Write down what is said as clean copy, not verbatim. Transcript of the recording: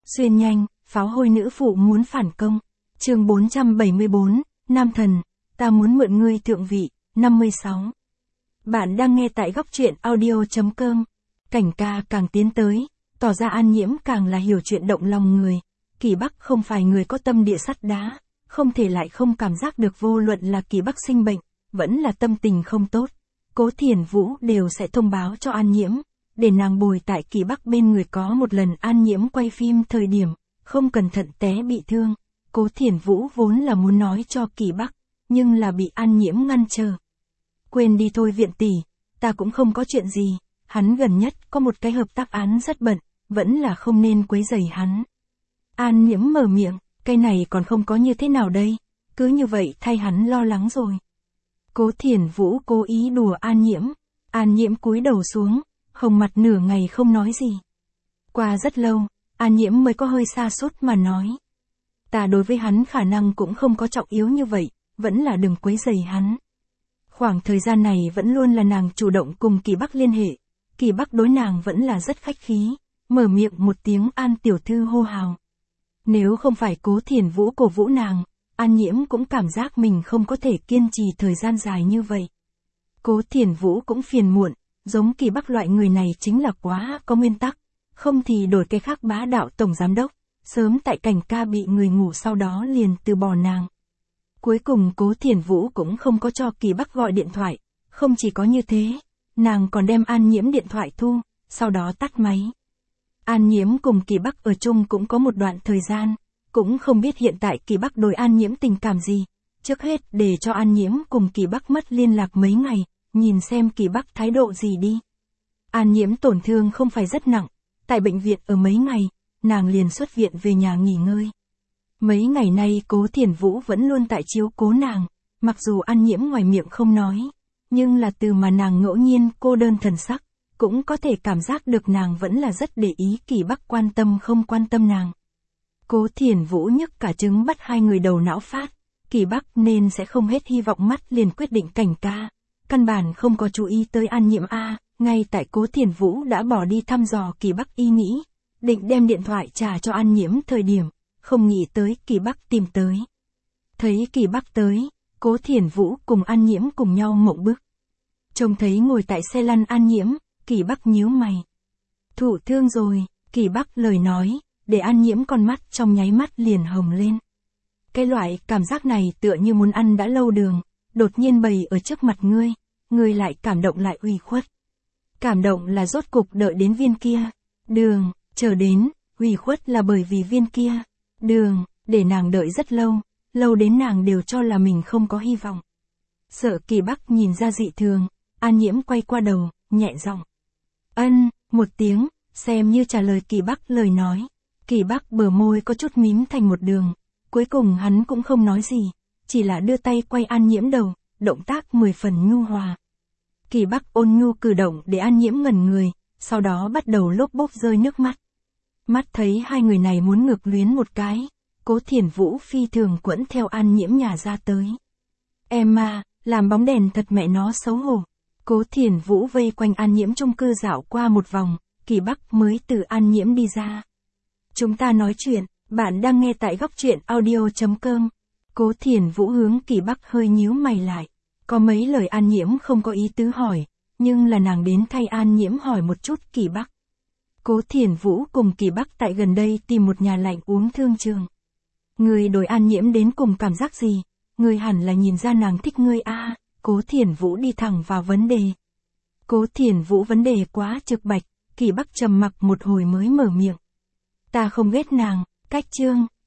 Xuyên nhanh, pháo hôi nữ phụ muốn phản công. Chương 474, Nam thần, ta muốn mượn ngươi thượng vị, 56. Bạn đang nghe tại góc truyện audio.com. Cảnh ca càng tiến tới, tỏ ra An Nhiễm càng là hiểu chuyện động lòng người. Kỳ Bắc không phải người có tâm địa sắt đá, không thể lại không cảm giác được vô luận là Kỳ Bắc sinh bệnh, vẫn là tâm tình không tốt. Cố Thiển Vũ đều sẽ thông báo cho An Nhiễm, để nàng bồi tại Kỳ Bắc bên người. Có một lần An Nhiễm quay phim thời điểm, không cẩn thận té bị thương. Cố Thiển Vũ vốn là muốn nói cho Kỳ Bắc, nhưng là bị An Nhiễm ngăn trở. Quên đi thôi Viện tỷ, ta cũng không có chuyện gì, hắn gần nhất có một cái hợp tác án rất bận, vẫn là không nên quấy rầy hắn. An Nhiễm mở miệng, cái này còn không có như thế nào đây, cứ như vậy thay hắn lo lắng rồi. Cố Thiển Vũ cố ý đùa An Nhiễm cúi đầu xuống, hồng mặt nửa ngày không nói gì. Qua rất lâu, An Nhiễm mới có hơi sa sút mà nói. Ta đối với hắn khả năng cũng không có trọng yếu như vậy, vẫn là đừng quấy rầy hắn. Khoảng thời gian này vẫn luôn là nàng chủ động cùng Kỳ Bắc liên hệ, Kỳ Bắc đối nàng vẫn là rất khách khí, mở miệng một tiếng An tiểu thư hô hào. Nếu không phải Cố Thiển Vũ cổ vũ nàng, An Nhiễm cũng cảm giác mình không có thể kiên trì thời gian dài như vậy. Cố Thiển Vũ cũng phiền muộn, giống Kỳ Bắc loại người này chính là quá có nguyên tắc, không thì đổi cái khác bá đạo tổng giám đốc, sớm tại Cảnh ca bị người ngủ sau đó liền từ bỏ nàng. Cuối cùng Cố Thiển Vũ cũng không có cho Kỳ Bắc gọi điện thoại, không chỉ có như thế, nàng còn đem An Nhiễm điện thoại thu, sau đó tắt máy. An Nhiễm cùng Kỳ Bắc ở chung cũng có một đoạn thời gian, cũng không biết hiện tại Kỳ Bắc đối An Nhiễm tình cảm gì. Trước hết để cho An Nhiễm cùng Kỳ Bắc mất liên lạc mấy ngày, nhìn xem Kỳ Bắc thái độ gì đi. An Nhiễm tổn thương không phải rất nặng, tại bệnh viện ở mấy ngày, nàng liền xuất viện về nhà nghỉ ngơi. Mấy ngày nay Cố Thiển Vũ vẫn luôn tại chiếu cố nàng, mặc dù An Nhiễm ngoài miệng không nói, nhưng là từ mà nàng ngẫu nhiên cô đơn thần sắc, cũng có thể cảm giác được nàng vẫn là rất để ý Kỳ Bắc quan tâm không quan tâm nàng. Cố Thiển Vũ nhức cả trứng bắt hai người đầu não phát, Kỳ Bắc nên sẽ không hết hy vọng mắt liền quyết định Cảnh ca, căn bản không có chú ý tới An Nhiễm a. Ngay tại Cố Thiển Vũ đã bỏ đi thăm dò Kỳ Bắc ý nghĩ, định đem điện thoại trả cho An Nhiễm thời điểm, không nghĩ tới Kỳ Bắc tìm tới. Thấy Kỳ Bắc tới, Cố Thiển Vũ cùng An Nhiễm cùng nhau mộng bức. Trông thấy ngồi tại xe lăn An Nhiễm, Kỳ Bắc nhíu mày. Thụ thương rồi, Kỳ Bắc lời nói, để An Nhiễm con mắt trong nháy mắt liền hồng lên. Cái loại cảm giác này tựa như muốn ăn đã lâu đường, đột nhiên bày ở trước mặt ngươi lại cảm động lại ủy khuất. Cảm động là rốt cục đợi đến viên kia đường, chờ đến, ủy khuất là bởi vì viên kia đường, để nàng đợi rất lâu đến nàng đều cho là mình không có hy vọng. Sợ Kỳ Bắc nhìn ra dị thường, An Nhiễm quay qua đầu, nhẹ giọng. Ân, một tiếng, xem như trả lời Kỳ Bắc lời nói. Kỳ Bắc bờ môi có chút mím thành một đường, cuối cùng hắn cũng không nói gì, chỉ là đưa tay quay An Nhiễm đầu, động tác 10 phần nhu hòa. Kỳ Bắc ôn nhu cử động để An Nhiễm ngẩn người, sau đó bắt đầu lốp bốp rơi nước mắt. Mắt thấy hai người này muốn ngược luyến một cái, Cố Thiển Vũ phi thường quẫn theo An Nhiễm nhà ra tới. Em à, làm bóng đèn thật mẹ nó xấu hổ. Cố Thiển Vũ vây quanh An Nhiễm chung cư dạo qua một vòng, Kỳ Bắc mới từ An Nhiễm đi ra. Chúng ta nói chuyện, bạn đang nghe tại góc truyện audio.com. Cố Thiển Vũ hướng Kỳ Bắc hơi nhíu mày lại. Có mấy lời An Nhiễm không có ý tứ hỏi, nhưng là nàng đến thay An Nhiễm hỏi một chút Kỳ Bắc. Cố Thiển Vũ cùng Kỳ Bắc tại gần đây tìm một nhà lạnh uống thương trường. Người đối An Nhiễm đến cùng cảm giác gì? Người hẳn là nhìn ra nàng thích ngươi a. Cố Thiển Vũ đi thẳng vào vấn đề. Cố Thiển Vũ vấn đề quá trực bạch, Kỳ Bắc trầm mặc một hồi mới mở miệng. Ta không ghét nàng, cách chương,